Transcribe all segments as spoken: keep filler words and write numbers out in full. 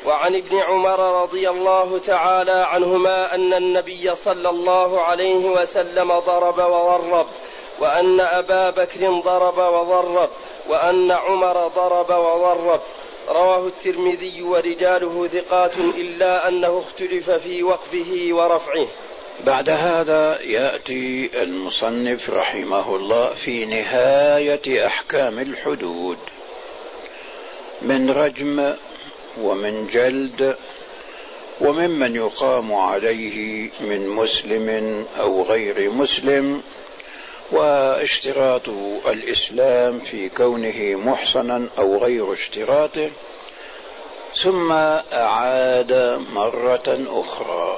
وعن ابن عمر رضي الله تعالى عنهما أن النبي صلى الله عليه وسلم ضرب وضرب، وأن أبا بكر ضرب وضرب، وأن عمر ضرب وضرب. رواه الترمذي ورجاله ثقات إلا أنه اختلف في وقفه ورفعه. بعد هذا يأتي المصنف رحمه الله في نهاية أحكام الحدود من رجم ومن جلد وممن يقام عليه من مسلم أو غير مسلم، واشتراط الإسلام في كونه محصنا أو غير اشتراطه، ثم أعاد مرة أخرى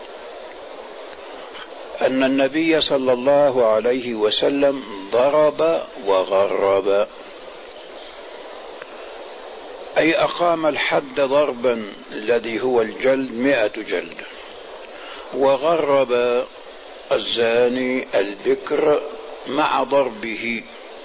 أن النبي صلى الله عليه وسلم ضرب وغرب، أي أقام الحد ضربا الذي هو الجلد مئة جلد، وغرب الزاني البكر مع ضربه،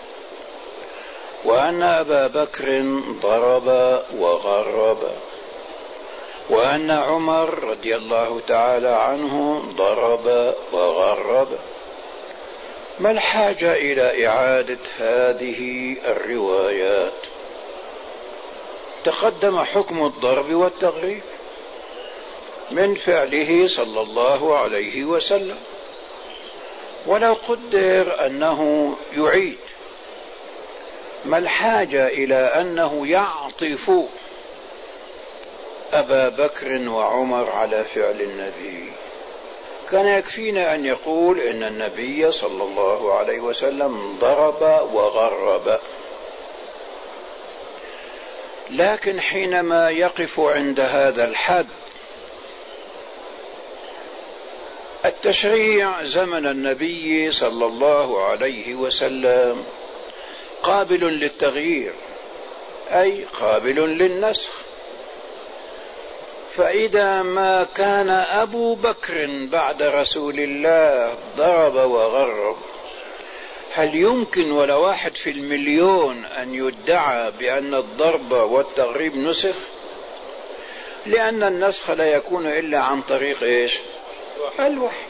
وأن أبا بكر ضرب وغرب، وأن عمر رضي الله تعالى عنه ضرب وغرب. ما الحاجة إلى إعادة هذه الروايات؟ تقدم حكم الضرب والتغريب من فعله صلى الله عليه وسلم، ولو قدر أنه يعيد، ما الحاجة إلى أنه يعطف أبا بكر وعمر على فعل النبي؟ كان يكفينا أن يقول إن النبي صلى الله عليه وسلم ضرب وغرب. لكن حينما يقف عند هذا الحد، التشريع زمن النبي صلى الله عليه وسلم قابل للتغيير، أي قابل للنسخ. فإذا ما كان أبو بكر بعد رسول الله ضرب وغرب، هل يمكن ولا واحد في المليون أن يدعى بأن الضرب والتغريب نسخ؟ لأن النسخ لا يكون إلا عن طريق إيش؟ الوحي.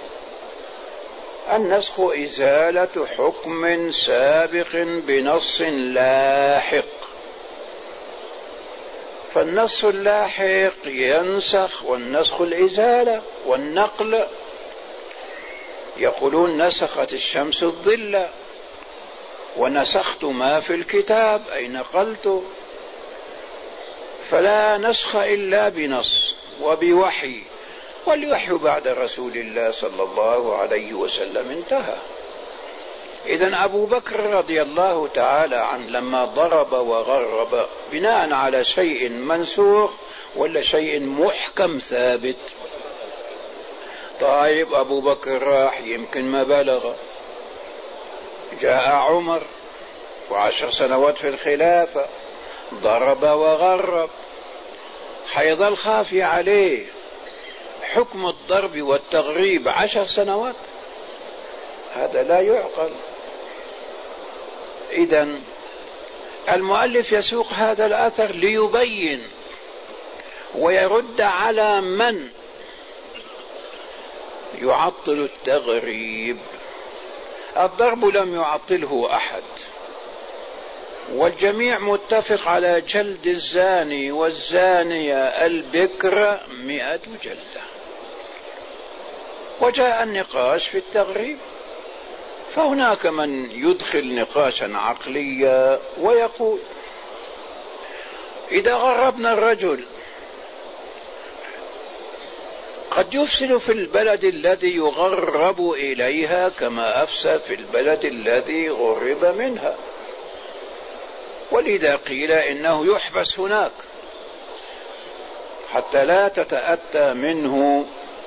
النسخ إزالة حكم سابق بنص لاحق، فالنص اللاحق ينسخ، والنسخ الإزالة والنقل. يقولون نسخت الشمس الظل، ونسخت ما في الكتاب أي نقلت. فلا نسخ إلا بنص وبوحي، والوحي بعد رسول الله صلى الله عليه وسلم انتهى. إذن أبو بكر رضي الله تعالى عنه لما ضرب وغرب بناء على شيء منسوخ ولا شيء محكم ثابت؟ طيب أبو بكر راح يمكن ما بلغ، جاء عمر وعشر سنوات في الخلافة ضرب وغرب، حيظل خافي عليه حكم الضرب والتغريب عشر سنوات؟ هذا لا يعقل. إذن المؤلف يسوق هذا الأثر ليبين ويرد على من يعطل التغريب. الضرب لم يعطله أحد، والجميع متفق على جلد الزاني والزانية البكر مئة جلدة. وجاء النقاش في التغريب، فهناك من يدخل نقاشا عقليا ويقول إذا غربنا الرجل قد يفسد في البلد الذي يغرب إليها كما أفسد في البلد الذي غرب منها، ولذا قيل إنه يحبس هناك حتى لا تتأتى منه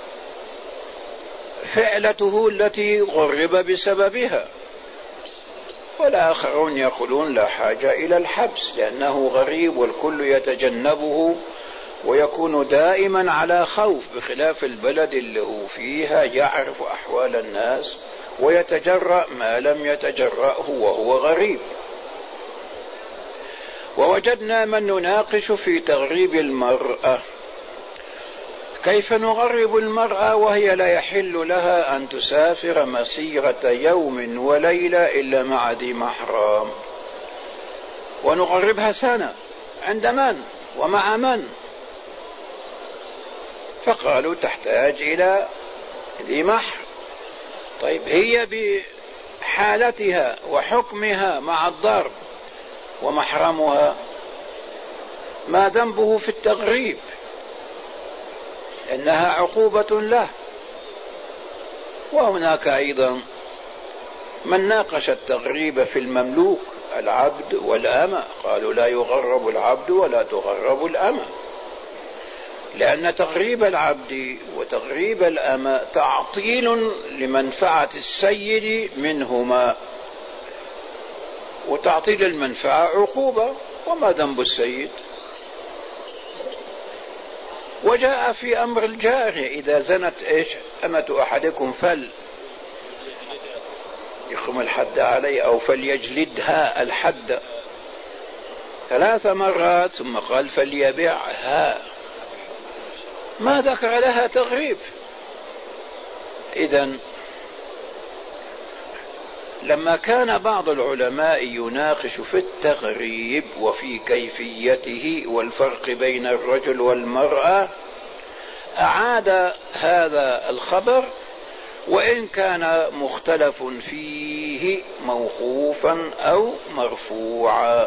فعلته التي غرب بسببها. والآخرون يقولون لا حاجة إلى الحبس لأنه غريب والكل يتجنبه ويكون دائما على خوف، بخلاف البلد اللي هو فيها يعرف أحوال الناس ويتجرأ ما لم يتجرأه وهو غريب. ووجدنا من نناقش في تغريب المرأة، كيف نغرب المرأة وهي لا يحل لها أن تسافر مسيرة يوم وليلة إلا مع ذي محرم، ونغربها سنة عند من ومع من؟ فقالوا تحتاج إلى ذي محرم. طيب هي بحالتها وحكمها مع الضرب ومحرمها ما ذنبه في التغريب؟ إنها عقوبة له. وهناك أيضا من ناقش التغريب في المملوك، العبد والأمة، قالوا لا يغرب العبد ولا تغرب الأمة، لأن تغريب العبد وتغريب الأمة تعطيل لمنفعة السيد منهما، وتعطيل المنفعة عقوبة، وما ذنب السيد؟ وجاء في أمر الجارية إذا زنت إيش أمة أحدكم فل يقم الحد عليه أو فليجلدها الحد ثلاث مرات، ثم قال فليبيعها، ما ذكر لها تغريب. إذن لما كان بعض العلماء يناقش في التغريب وفي كيفيته والفرق بين الرجل والمرأة، أعاد هذا الخبر وإن كان مختلف فيه موقوفا أو مرفوعا.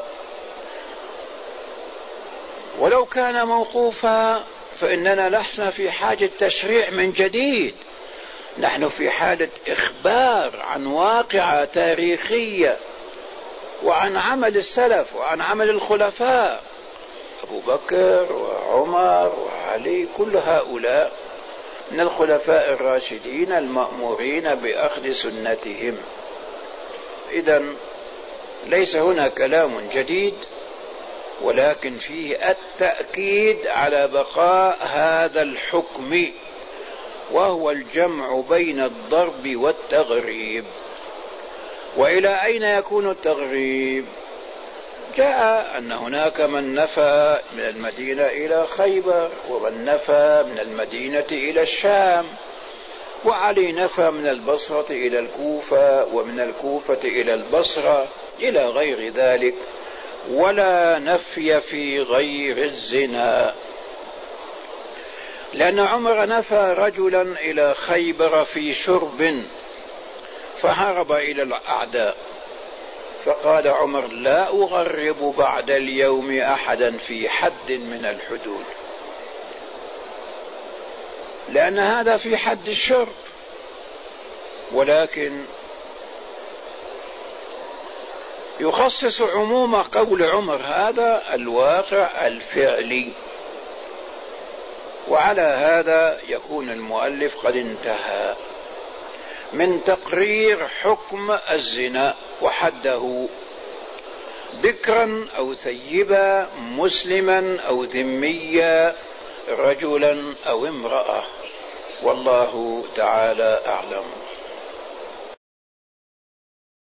ولو كان موقوفا فإننا لسنا في حاجة تشريع من جديد، نحن في حالة إخبار عن واقعة تاريخية وعن عمل السلف وعن عمل الخلفاء أبو بكر وعمر وعلي، كل هؤلاء من الخلفاء الراشدين المأمورين بأخذ سنتهم. إذن ليس هنا كلام جديد، ولكن فيه التأكيد على بقاء هذا الحكم، وهو الجمع بين الضرب والتغريب. وإلى أين يكون التغريب؟ جاء أن هناك من نفى من المدينة إلى خيبر، ومن نفى من المدينة إلى الشام، وعلي نفى من البصرة إلى الكوفة، ومن الكوفة إلى البصرة إلى غير ذلك، ولا نفي في غير الزنا، لأن عمر نفى رجلا إلى خيبر في شرب فهرب إلى الأعداء، فقال عمر لا أغرب بعد اليوم أحدا في حد من الحدود، لأن هذا في حد الشرب. ولكن يخصص عموم قول عمر هذا الواقع الفعلي، وعلى هذا يكون المؤلف قد انتهى من تقرير حكم الزنا وحده، ذكرا أو ثيبا، مسلما أو ذميا، رجلا أو امرأة، والله تعالى أعلم.